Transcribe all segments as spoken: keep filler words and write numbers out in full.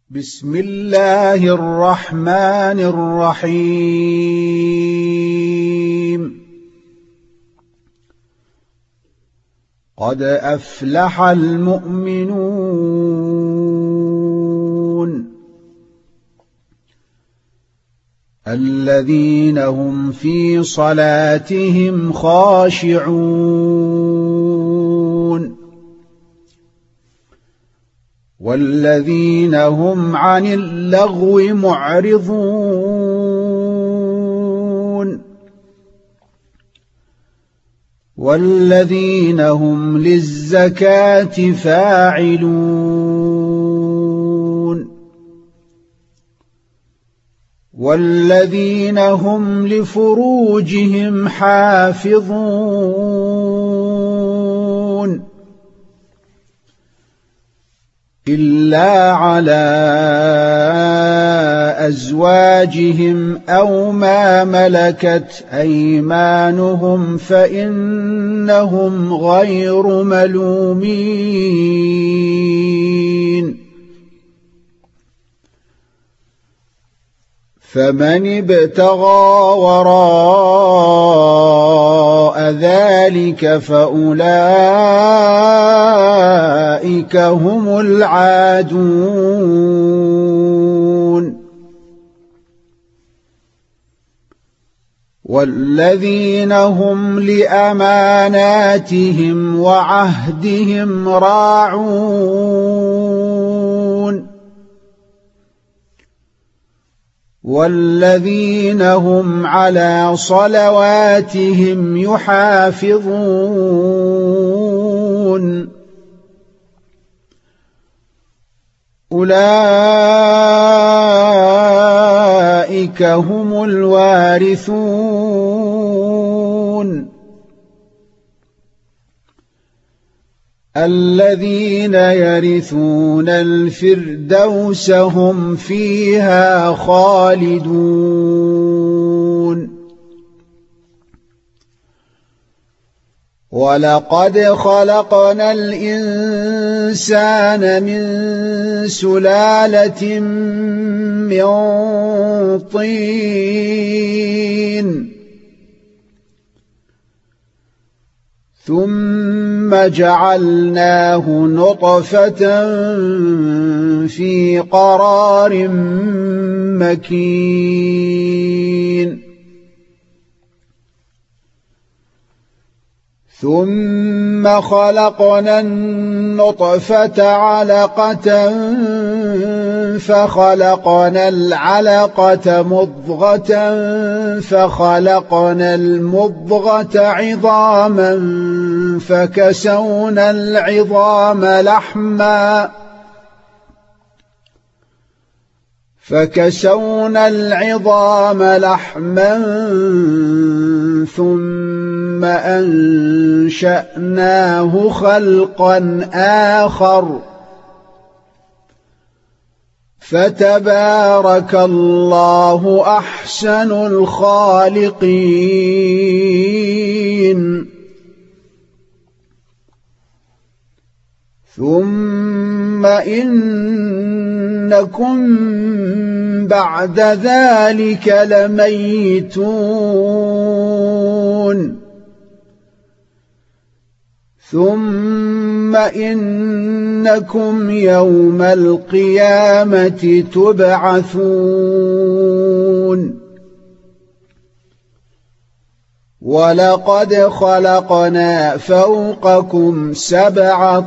بسم الله الرحمن الرحيم قد أفلح المؤمنون الذين هم في صلاتهم خاشعون والذين هم عن اللغو معرضون والذين هم للزكاة فاعلون والذين هم لفروجهم حافظون إلا على أزواجهم أو ما ملكت أيمانهم فإنهم غير ملومين فمن ابتغى وراء ذلك فأولئك هم العادون والذين هم لأماناتهم وعهدهم راعون والذين هم على صلواتهم يحافظون أولئك هم الوارثون الذين يرثون الفردوس هم فيها خالدون ولقد خلقنا الإنسان من سلالة من طين ثم جعلناه نطفة في قرار مكين ثم خلقنا النطفة علقة فخلقنا العلقة مضغة فخلقنا المضغة عظاما فكسونا العظام لحما فكسونا العظام لحما ثم أنشأناه خلقا آخر فتبارك الله أحسن الخالقين ثم إنكم بعد ذلك لميتون ثم إنكم يوم القيامة تبعثون ولقد خلقنا فوقكم سبع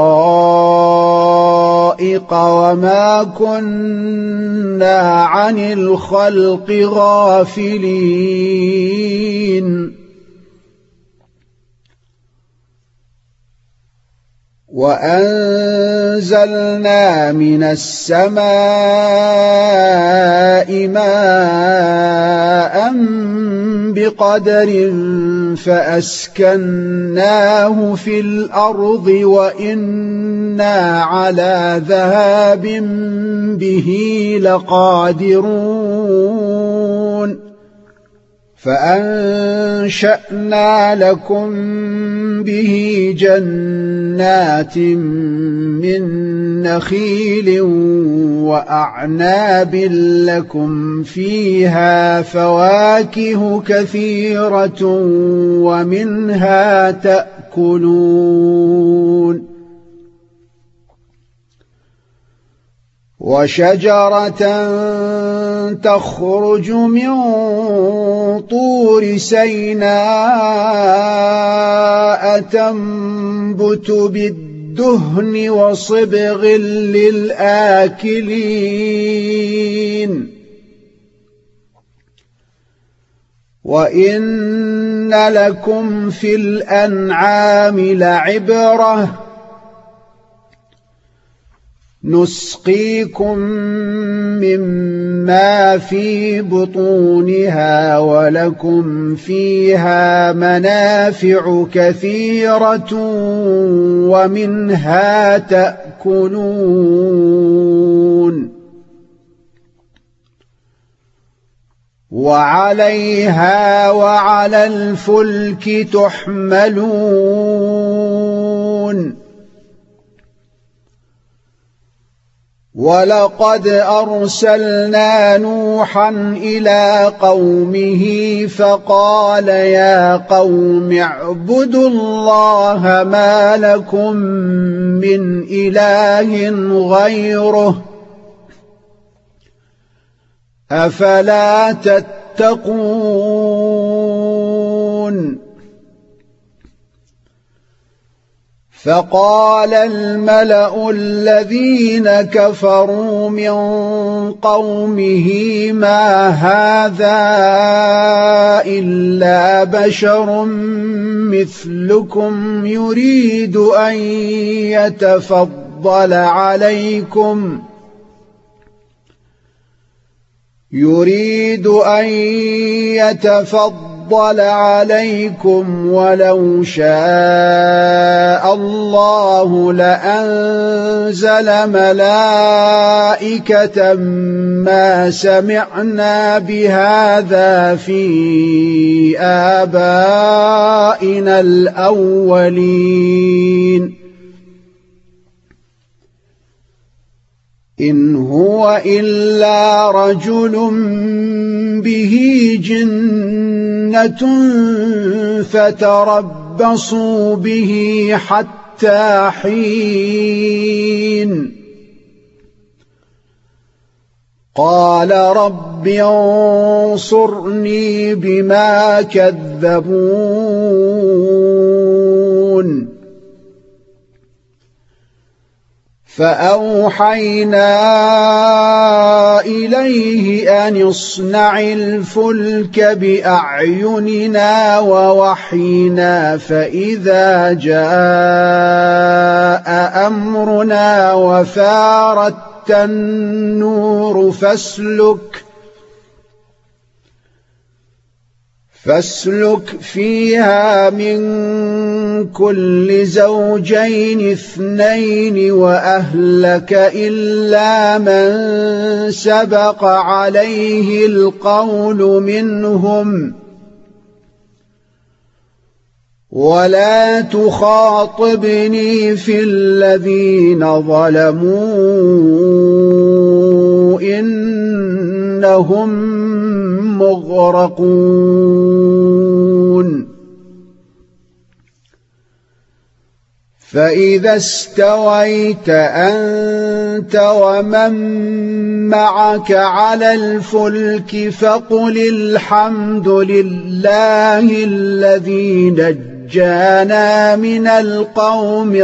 طرائق وما كنا عن الخلق غافلين وأنزلنا من السماء ماء بقدر فأسكناه في الأرض وإنا على ذهاب به لقادرون فأنشأنا لكم به جنات من نخيل وأعناب لكم فيها فواكه كثيرة ومنها تأكلون وشجرة تخرج من طور سيناء تنبت بالدهن وصبغ للآكلين وإن لكم في الأنعام لعبرة نسقيكم مما في بطونها ولكم فيها منافع كثيرة ومنها تأكلون وعليها وعلى الفلك تحملون ولقد أرسلنا نوحا إلى قومه فقال يا قوم اعبدوا الله ما لكم من إله غيره أفلا تتقون فقال الملأ الذين كفروا من قومه ما هذا إلا بشر مثلكم يريد أن يتفضل عليكم يريد أن يتفضل عليكم ولو شاء الله لأنزل ملائكة ما سمعنا بهذا في آبائنا الأولين إن هو إلا رجل به جنة فتربصوا به حتى حين قال رب انصرني بما كذبون فأوحينا إليه أن اصنع الفلك بأعيننا ووحينا فإذا جاء أمرنا وفارت النور فاسلك فاسلك فيها من كل زوجين اثنين وأهلك إلا من سبق عليه القول منهم ولا تخاطبني في الذين ظلموا إنهم مغرقون فإذا استويت أنت ومن معك على الفلك فقل الحمد لله الذي نجانا من القوم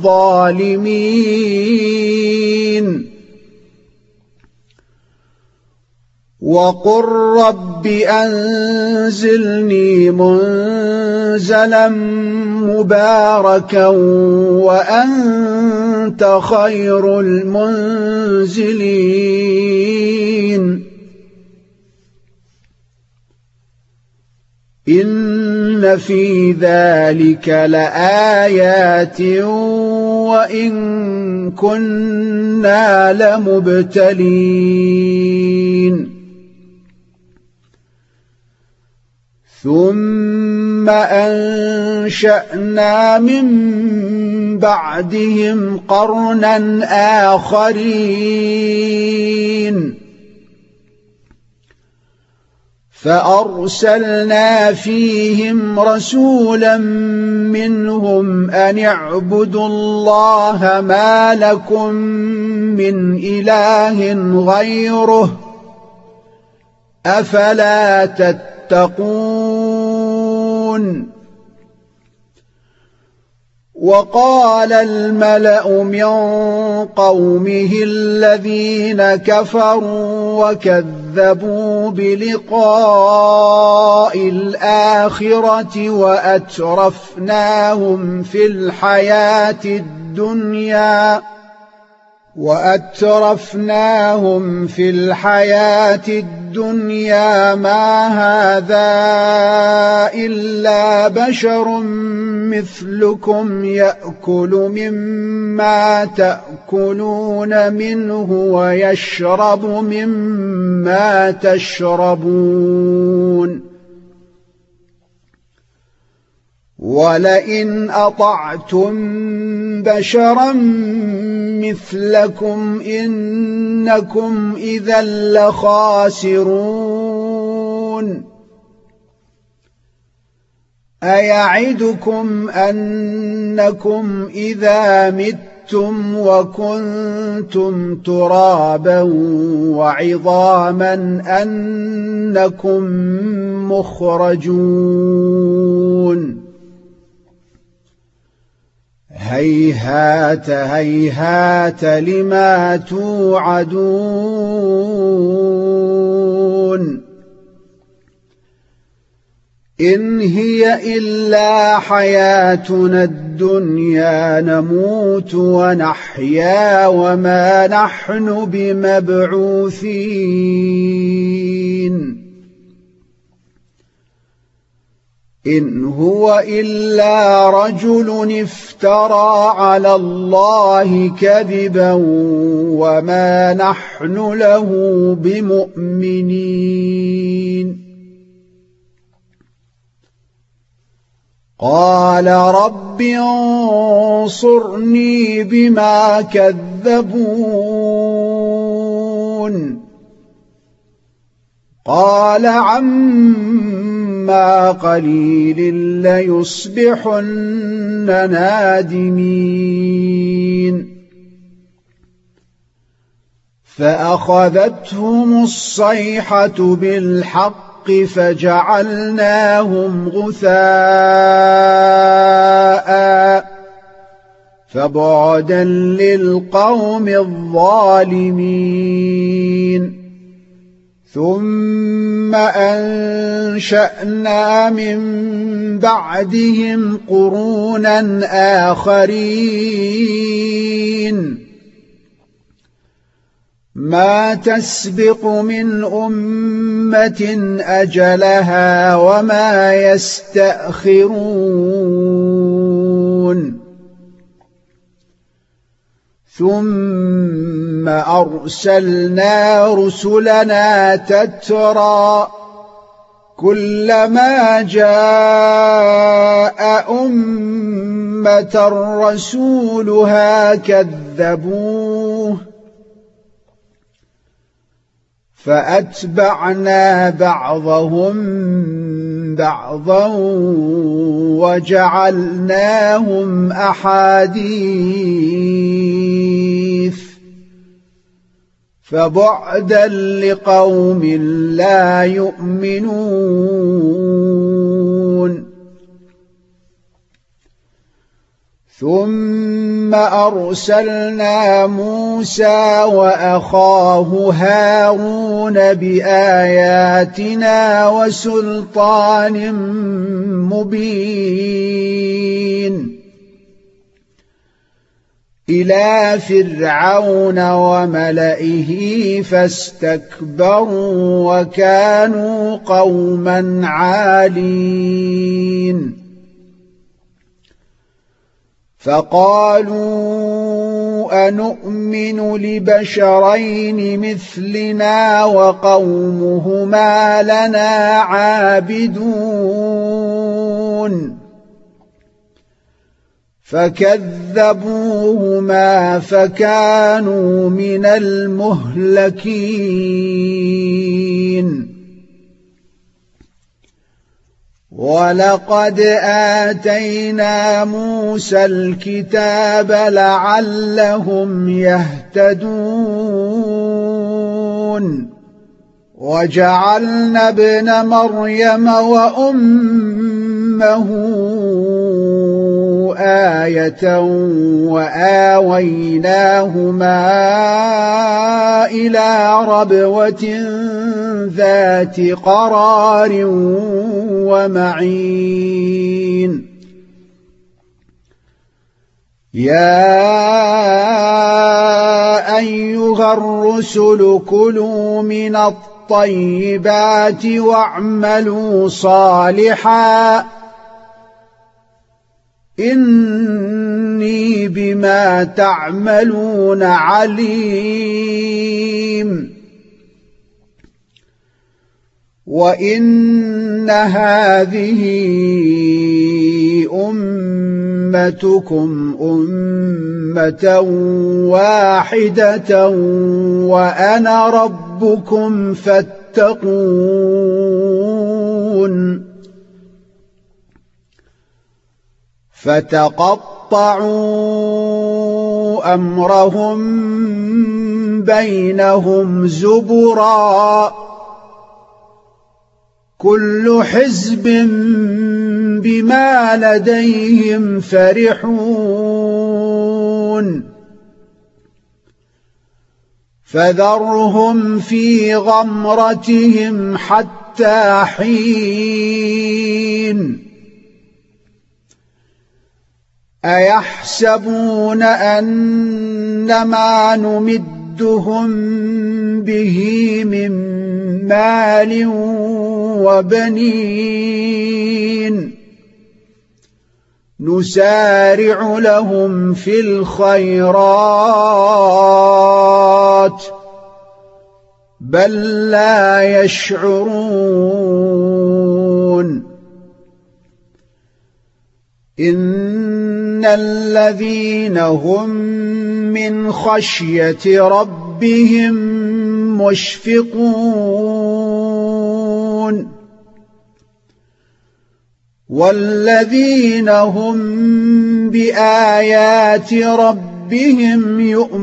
الظالمين وقل رب أنزلني منزلا مباركا وأنت خير المنزلين إن في ذلك لآيات وإن كنا لمبتلين ثم أنشأنا من بعدهم قرنا آخرين فأرسلنا فيهم رسولا منهم أن اعبدوا الله ما لكم من إله غيره أفلا تتقون وقال الملأ من قومه الذين كفروا وكذبوا بلقاء الآخرة وأترفناهم في الحياة الدنيا وأترفناهم في الحياة الدنيا ما هذا إلا بشر مثلكم يأكل مما تأكلون منه ويشرب مما تشربون ولئن أطعتم بشرا مثلكم إنكم إذا لخاسرون أيعدكم أنكم إذا متم وكنتم ترابا وعظاما أنكم مخرجون هيهات هيهات لما توعدون إن هي إلا حياتنا الدنيا نموت ونحيا وما نحن بمبعوثين إن هو إلا رجل افترى على الله كذبا وما نحن له بمؤمنين قال رب انصرني بما كذبون قال عما قليل ليصبحن نادمين فأخذتهم الصيحة بالحق فجعلناهم غثاء فبعدا للقوم الظالمين ثم أنشأنا من بعدهم قرونا آخرين ما تسبق من أمة أجلها وما يستأخرون ثم أرسلنا رسلنا تترى كلما جاء أمة رسولها كذبوه فأتبعنا بعضهم بعضا وجعلناهم أحاديث فبعدا لقوم لا يؤمنون ثم أرسلنا موسى وأخاه هارون بآياتنا وسلطان مبين إلى فرعون وملئه فاستكبروا وكانوا قوما عالين فقالوا أنؤمن لبشرين مثلنا وقومهما لنا عابدون فكذبوهما فكانوا من المهلكين ولقد آتينا موسى الكتاب لعلهم يهتدون وجعلنا ابن مريم وأمه آية وآويناهما إلى ربوة ذات قرار ومعين يا أيها الرسل كلوا من الطيبات واعملوا صالحا إني بما تعملون عليم وإن هذه أمتكم أمة واحدة وأنا ربكم فاتقون فتقطعوا أمرهم بينهم زبرا كل حزب بما لديهم فرحون فذرهم في غمرتهم حتى حين أيحسبون أنما نمدهم به من مال وبنين نسارع لهم في الخيرات بل لا يشعرون إن الذين هم من خشية ربهم مشفقون والذين هم بآيات ربهم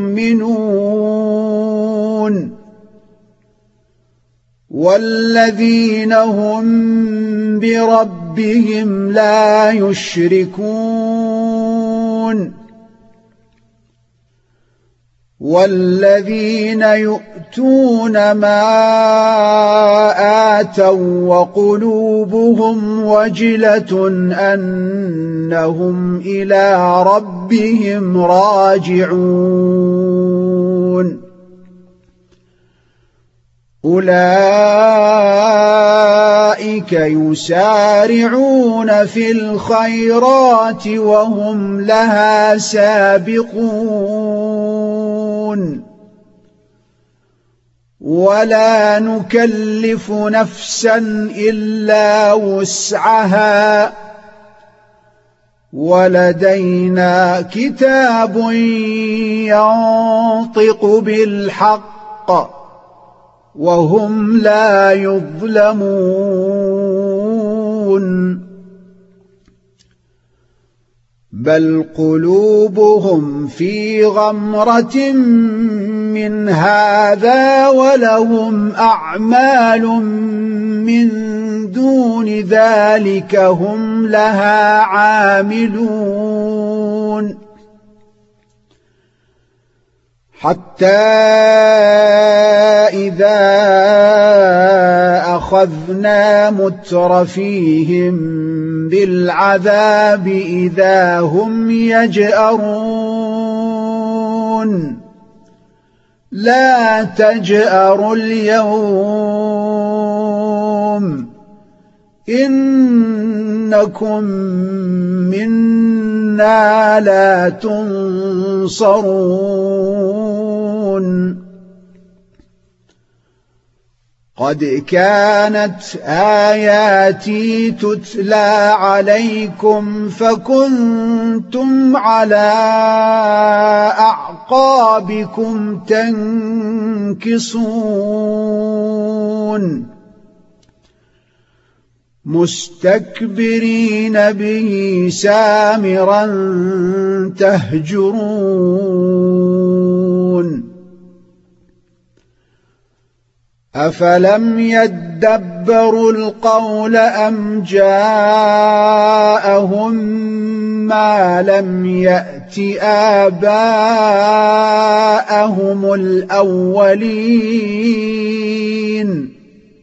يؤمنون والذين هم بربهم لا يشركون والذين يؤتون ما آتوا وقلوبهم وجلة أنهم إلى ربهم راجعون أولئك يسارعون في الخيرات وهم لها سابقون ولا نكلف نفسا إلا وسعها ولدينا كتاب ينطق بالحق وهم لا يظلمون بل قلوبهم في غمرة من هذا ولهم أعمال من دون ذلك هم لها عاملون حتى إذا أخذنا مترفيهم بالعذاب إذا هم يجأرون لا تجأروا اليوم إنكم منا لا تنصرون قد كانت آياتي تتلى عليكم فكنتم على أعقابكم تنكصون مستكبرين به سامرا تهجرون أفلم يدبروا القول أم جاءهم ما لم يأت آباءهم الأولين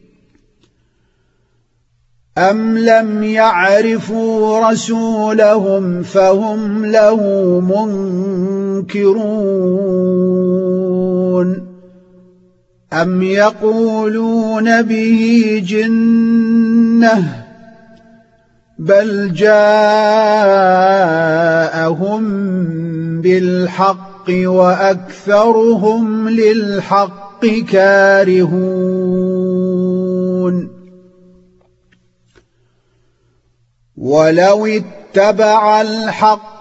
أم لم يعرفوا رسولهم فهم له منكرون أم يقولون به جنة بل جاءهم بالحق وأكثرهم للحق كارهون ولو اتبع الحق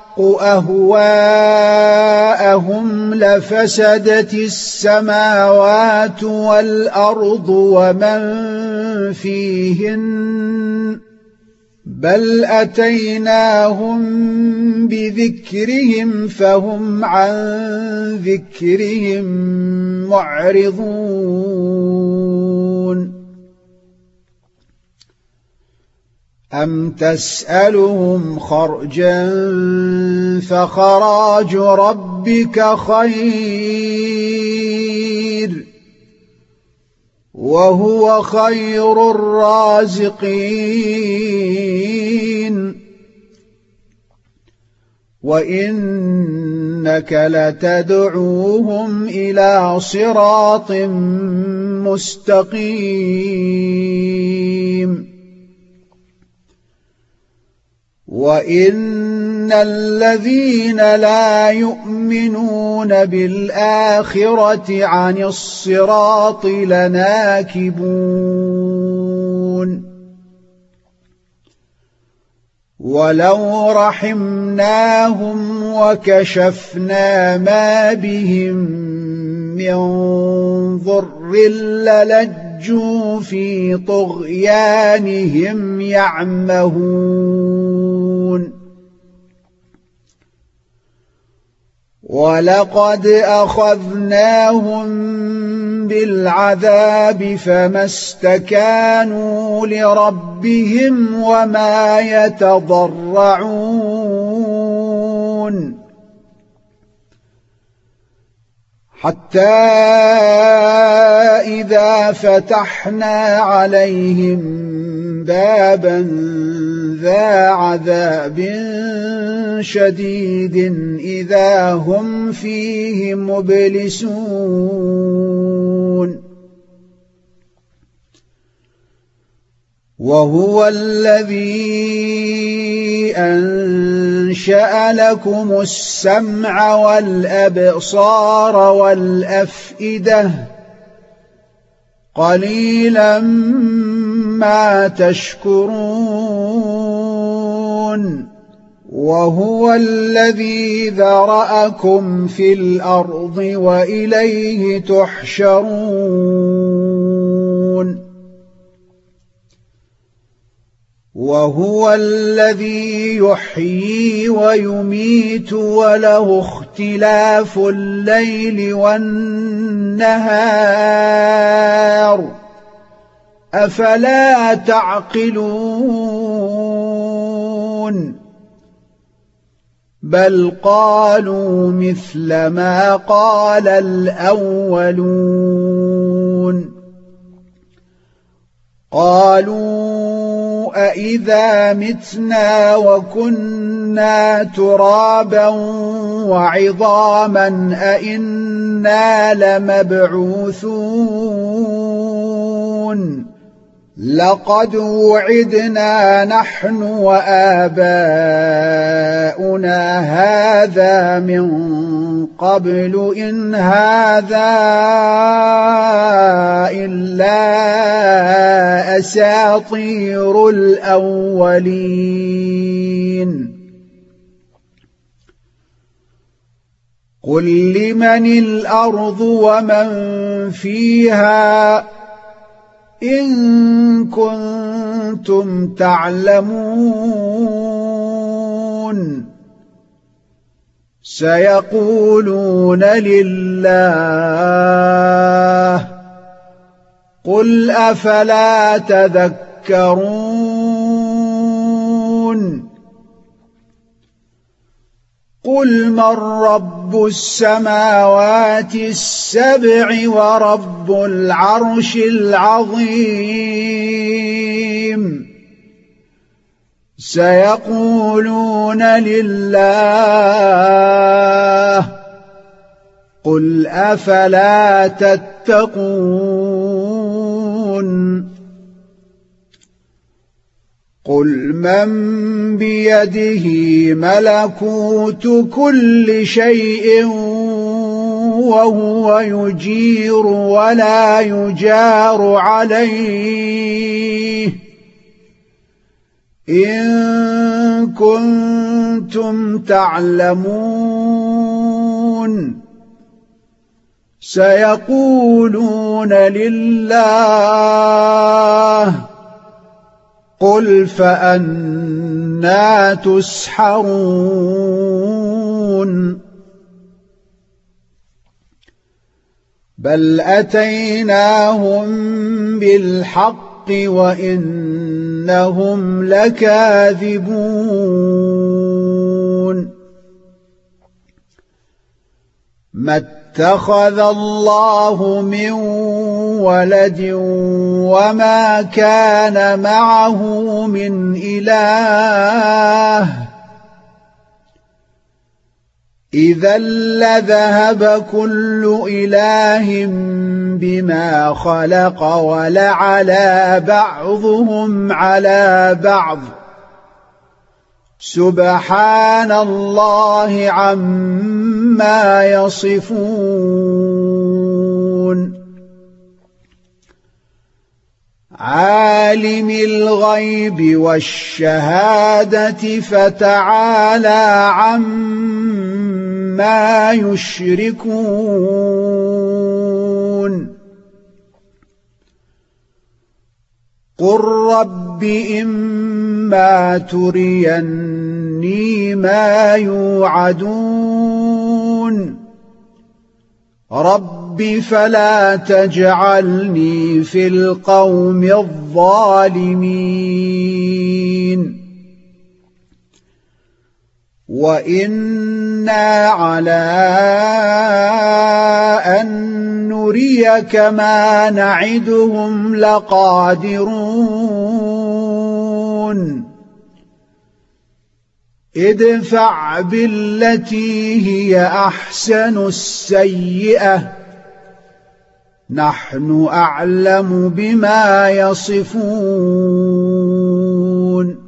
أهواءهم لفسدت السماوات والأرض ومن فيهن بل أتيناهم بذكرهم فهم عن ذكرهم معرضون أم تسألهم خرجا فخراج ربك خير وهو خير الرازقين وإنك لتدعوهم إلى صراط مستقيم وإن الذين لا يؤمنون بالآخرة عن الصراط لناكبون ولو رحمناهم وكشفنا ما بهم من ضر للجوا في طغيانهم يعمهون ولقد أخذناهم بالعذاب فما استكانوا لربهم وما يتضرعون حتى إذا فتحنا عليهم بابا ذا عذاب شديد إذا هم فيه مبلسون وهو الذي أنشأ لكم السمع والأبصار والأفئدة قليلا ما تشكرون وهو الذي ذرأكم في الأرض وإليه تحشرون وهو الذي يحيي ويميت وله اختلاف الليل والنهار أفلا تعقلون بل قالوا مثل ما قال الأولون قالوا أإذا متنا وكنا ترابا وعظاما أإنا لمبعوثون لقد وعدنا نحن وآباؤنا هذا من قبل إن هذا إلا أساطير الأولين قل لمن الأرض ومن فيها إن كنتم تعلمون سيقولون لله قل أفلا تذكرون قل من رب السماوات السبع ورب العرش العظيم سيقولون لله قل أفلا تتقون قل من بيده ملكوت كل شيء وهو يجير ولا يجار عليه إن كنتم تعلمون سيقولون لله قل فأنى تسحرون بل أتيناهم بالحق وإنهم لكاذبون ما اتخذ الله من ولد وما كان معه من إله إذا لذهب كل إله بما خلق ولعلى بعضهم على بعض سبحان الله عما يصفون عالم الغيب والشهادة فتعالى عما يشركون قل رب إما تريني ما يوعدون رب فلا تجعلني في القوم الظالمين وإنا على أن نريك ما نعدهم لقادرون ادفع بالتي هي أحسن السيئة نحن أعلم بما يصفون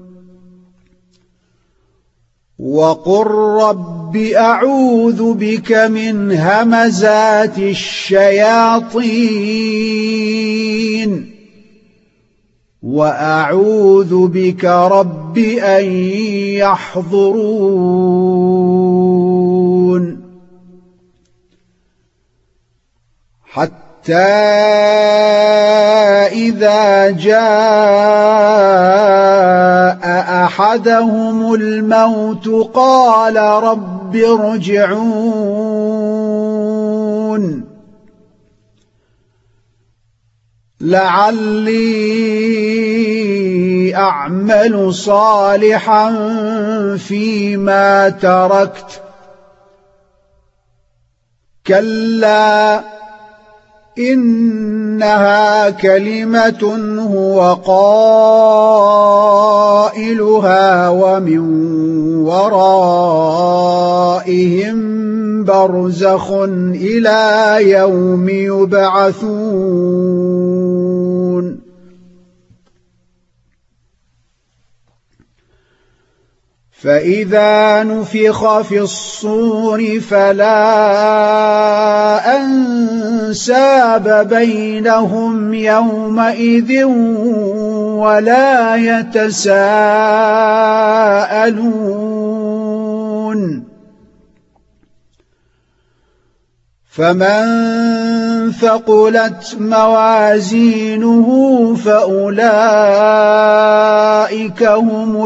وقل رب أعوذ بك من همزات الشياطين وأعوذ بك رب أن يحضرون حتى إذا جاء أحدهم الموت قال رب ارجعون لعلي أعمل صالحا فيما تركت كلا إنها كلمة هو قائلها ومن ورائهم برزخ إلى يوم يبعثون فإذا نفخ في الصور فلا أنساب بينهم يومئذ ولا يتساءلون فمن ثقلت موازينه فأولئك هم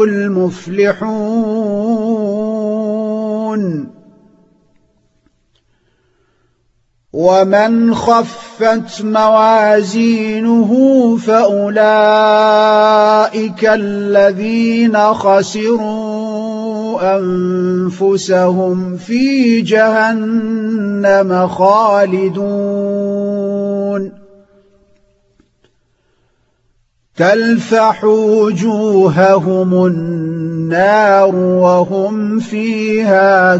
المفلحون ومن خفت موازينه فأولئك الذين خسروا أنفسهم في جهنم خالدون تلفح وجوههم النار وهم فيها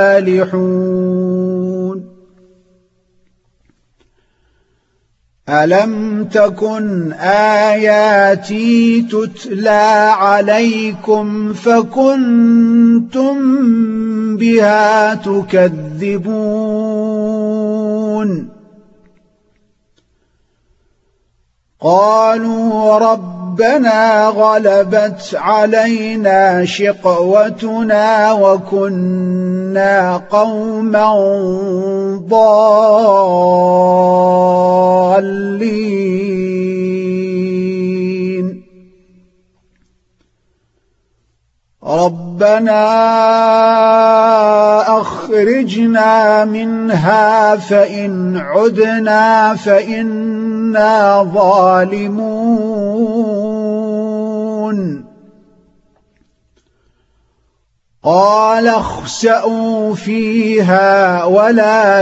كالحون ألم تكن آياتي تتلى عليكم فكنتم بها تكذبون قالوا ربنا غلبت علينا شقوتنا وكنا قوما ضالين ربنا أخرجنا منها فإن عدنا فإنا ظالمون قال اخسئوا فيها ولا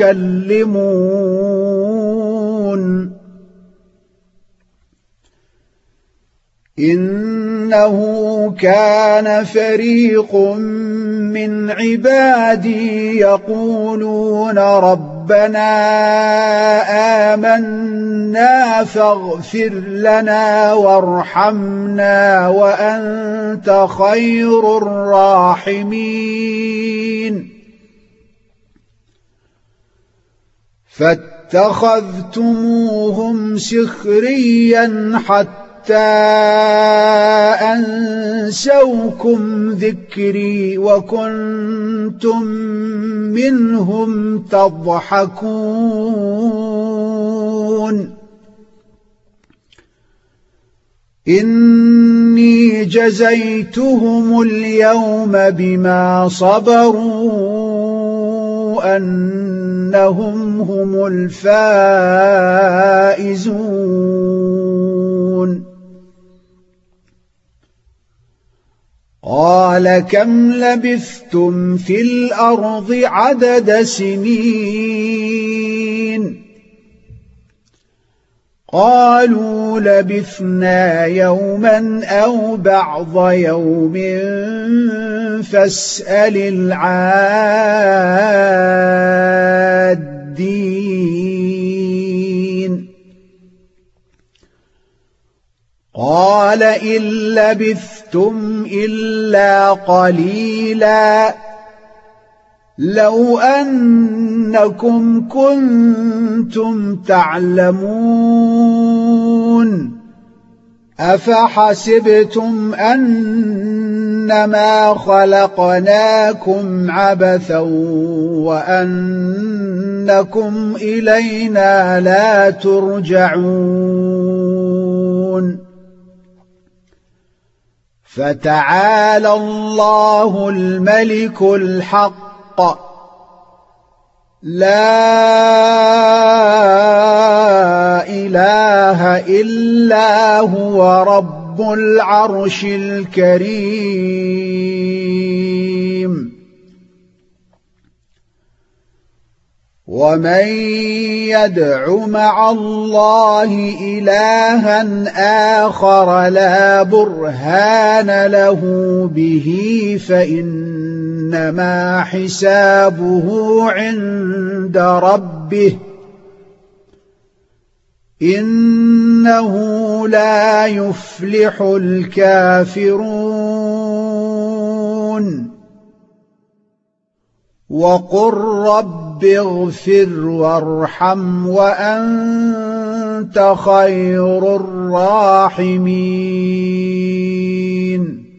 تكلمون إنه كان فريق من عبادي يقولون ربنا آمنا فاغفر لنا وارحمنا وأنت خير الراحمين فاتخذتموهم سخريا حتى أنسوكم ذكري وكنتم منهم تضحكون إني جزيتهم اليوم بما صبروا أنهم هم الفائزون قال كم لبثتم في الأرض عدد سنين قالوا لبثنا يوما أو بعض يوم فاسأل العادين قال إن لبثتم إلا قليلا لو أنكم كنتم تعلمون أفحسبتم أنما خلقناكم عبثا وأنكم إلينا لا ترجعون فتعالى الله الملك الحق لا إله إلا هو رب العرش الكريم ومن يدع مع الله إلها آخر لا برهان له به فإنما حسابه عند ربه إنه لا يفلح الكافرون وقل رب اغفر وارحم وأنت خير الراحمين.